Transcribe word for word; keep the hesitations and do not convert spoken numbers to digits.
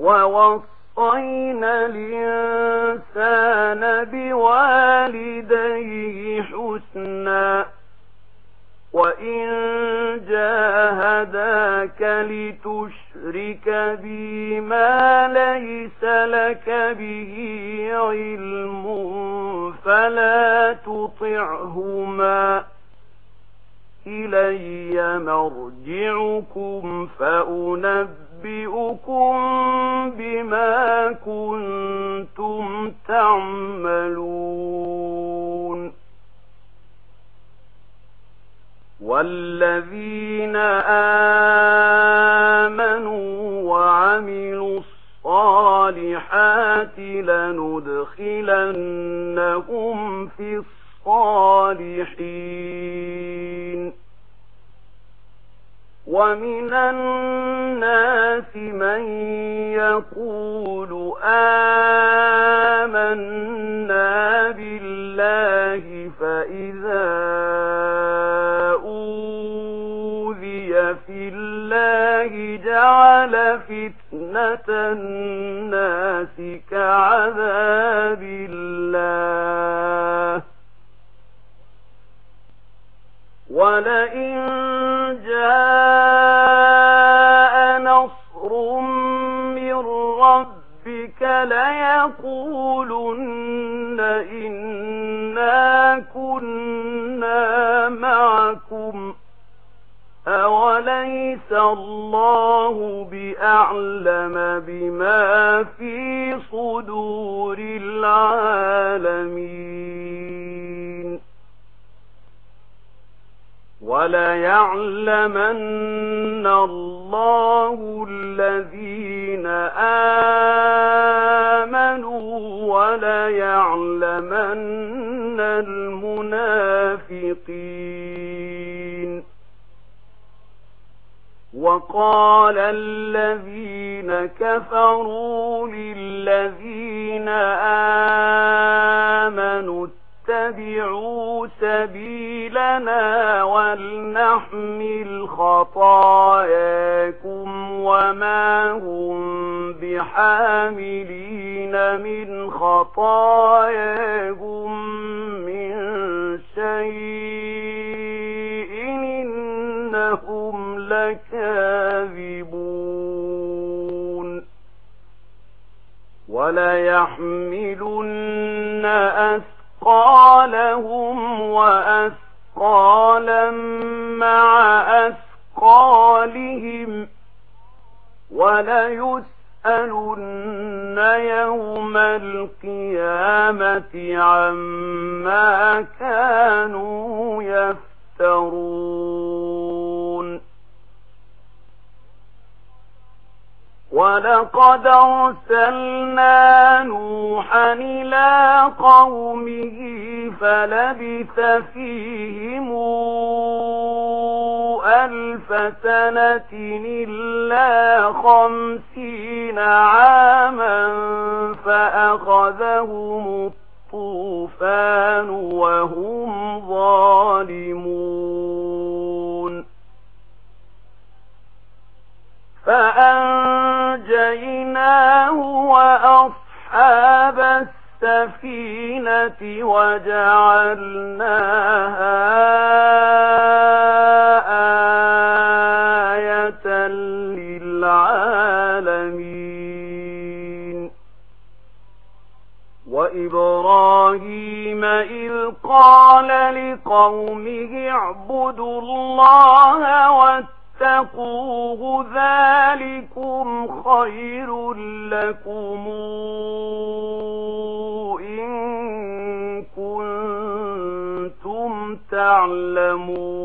ووصينا الإنسان بوالديه حسنا وإن جاهداك لتشرك بي ما ليس لك به علم فلا تطعهما إلي مرجعكم فأنبئكم بما كنتم تعملون والذين آمنوا وعملوا الصالحات لندخلنهم في الصالحين ومن الناس من يقول آمنا بالله فإذا أوذي في الله جعل فتنة الناس كعذاب الله ولئن جاء نصر من ربك ليقولن إنا كنا معكم أوليس الله بأعلم بما في صدور العالمين وليعلمن الله الذين آمنوا وليعلمن المنافقين وقال الذين كفروا للذين آمنوا اتبعوا سبيلنا ولنحمل خطاياكم وما هم بحاملين من خطاياهم من شيء إنهم لكاذبون وليحملن أثقالهم أثقالهم وأثقالا مع أثقالهم وليسألن يوم القيامة عما كانوا يفترون ولقد أرسلنا نوحا إلى قومه فلبث فيهم ألف سنة إلا خمسين عاما فأخذهم الطوفان وهم ظالمون فأنجيناه وأصحاب السفينة وجعلناها آية للعالمين وإبراهيم إذ قال لقومه اعبدوا الله واتقوه ذلكم خير لكم إن كنتم تعلمون